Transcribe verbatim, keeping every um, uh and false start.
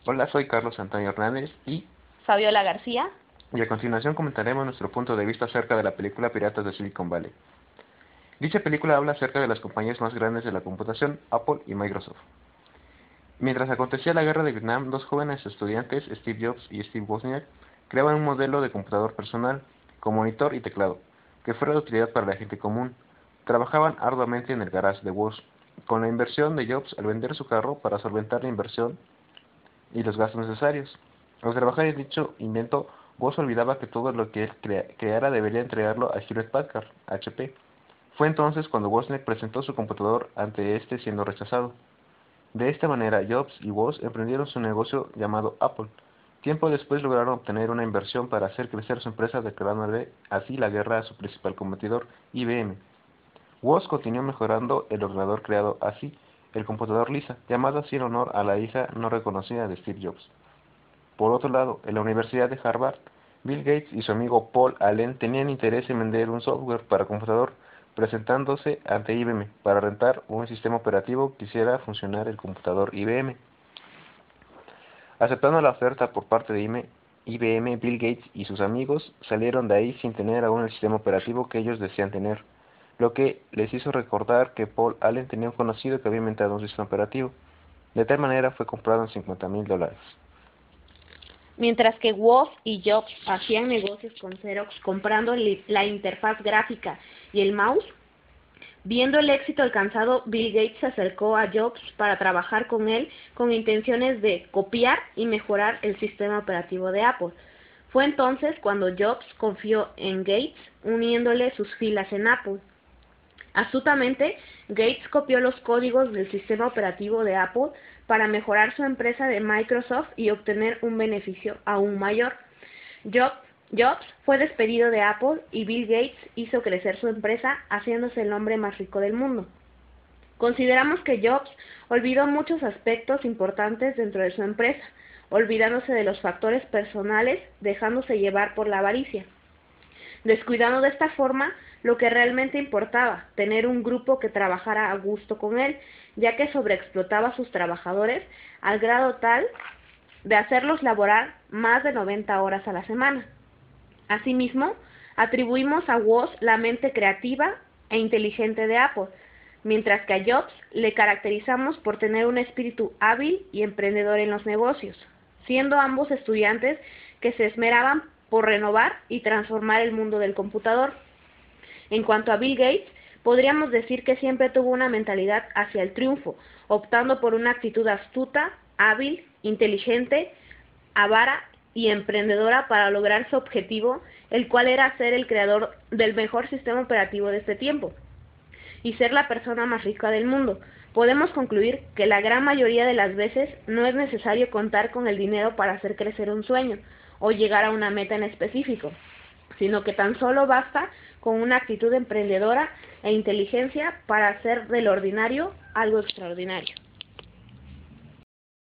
Hola, soy Carlos Antonio Hernández y, Fabiola García. y a continuación comentaremos nuestro punto de vista acerca de la película Piratas de Silicon Valley. Dicha película habla acerca de las compañías más grandes de la computación, Apple y Microsoft. Mientras acontecía la guerra de Vietnam, dos jóvenes estudiantes, Steve Jobs y Steve Wozniak, creaban un modelo de computador personal con monitor y teclado, que fuera de utilidad para la gente común. Trabajaban arduamente en el garage de Woz, con la inversión de Jobs al vender su carro para solventar la inversión y los gastos necesarios. Al trabajar en dicho invento, Woz olvidaba que todo lo que él crea creara debería entregarlo a Hewlett Packard, H P. Fue entonces cuando Wozniak presentó su computador ante este siendo rechazado. De esta manera, Jobs y Woz emprendieron su negocio llamado Apple. Tiempo después lograron obtener una inversión para hacer crecer su empresa, declarándole así la guerra a su principal competidor, I B M. Woz continuó mejorando el ordenador creado así, el computador Lisa, llamado así en honor a la hija no reconocida de Steve Jobs. Por otro lado, en la Universidad de Harvard, Bill Gates y su amigo Paul Allen tenían interés en vender un software para computador, presentándose ante I B M para rentar un sistema operativo que hiciera funcionar el computador I B M. Aceptando la oferta por parte de I B M, Bill Gates y sus amigos salieron de ahí sin tener aún el sistema operativo que ellos desean tener, lo que les hizo recordar que Paul Allen tenía un conocido que había inventado un sistema operativo. De tal manera fue comprado en cincuenta mil dólares. Mientras que Woz y Jobs hacían negocios con Xerox comprando la interfaz gráfica y el mouse, viendo el éxito alcanzado, Bill Gates se acercó a Jobs para trabajar con él con intenciones de copiar y mejorar el sistema operativo de Apple. Fue entonces cuando Jobs confió en Gates, uniéndole sus filas en Apple. Astutamente, Gates copió los códigos del sistema operativo de Apple para mejorar su empresa de Microsoft y obtener un beneficio aún mayor. Jobs, Jobs fue despedido de Apple y Bill Gates hizo crecer su empresa, haciéndose el hombre más rico del mundo. Consideramos que Jobs olvidó muchos aspectos importantes dentro de su empresa, olvidándose de los factores personales, dejándose llevar por la avaricia, descuidando de esta forma lo que realmente importaba, tener un grupo que trabajara a gusto con él, ya que sobreexplotaba a sus trabajadores al grado tal de hacerlos laborar más de noventa horas a la semana. Asimismo, atribuimos a Woz la mente creativa e inteligente de Apple, mientras que a Jobs le caracterizamos por tener un espíritu hábil y emprendedor en los negocios, siendo ambos estudiantes que se esmeraban por renovar y transformar el mundo del computador. En cuanto a Bill Gates, podríamos decir que siempre tuvo una mentalidad hacia el triunfo, optando por una actitud astuta, hábil, inteligente, avara y emprendedora para lograr su objetivo, el cual era ser el creador del mejor sistema operativo de este tiempo y ser la persona más rica del mundo. Podemos concluir que la gran mayoría de las veces no es necesario contar con el dinero para hacer crecer un sueño o llegar a una meta en específico, sino que tan solo basta con una actitud emprendedora e inteligencia para hacer del ordinario algo extraordinario.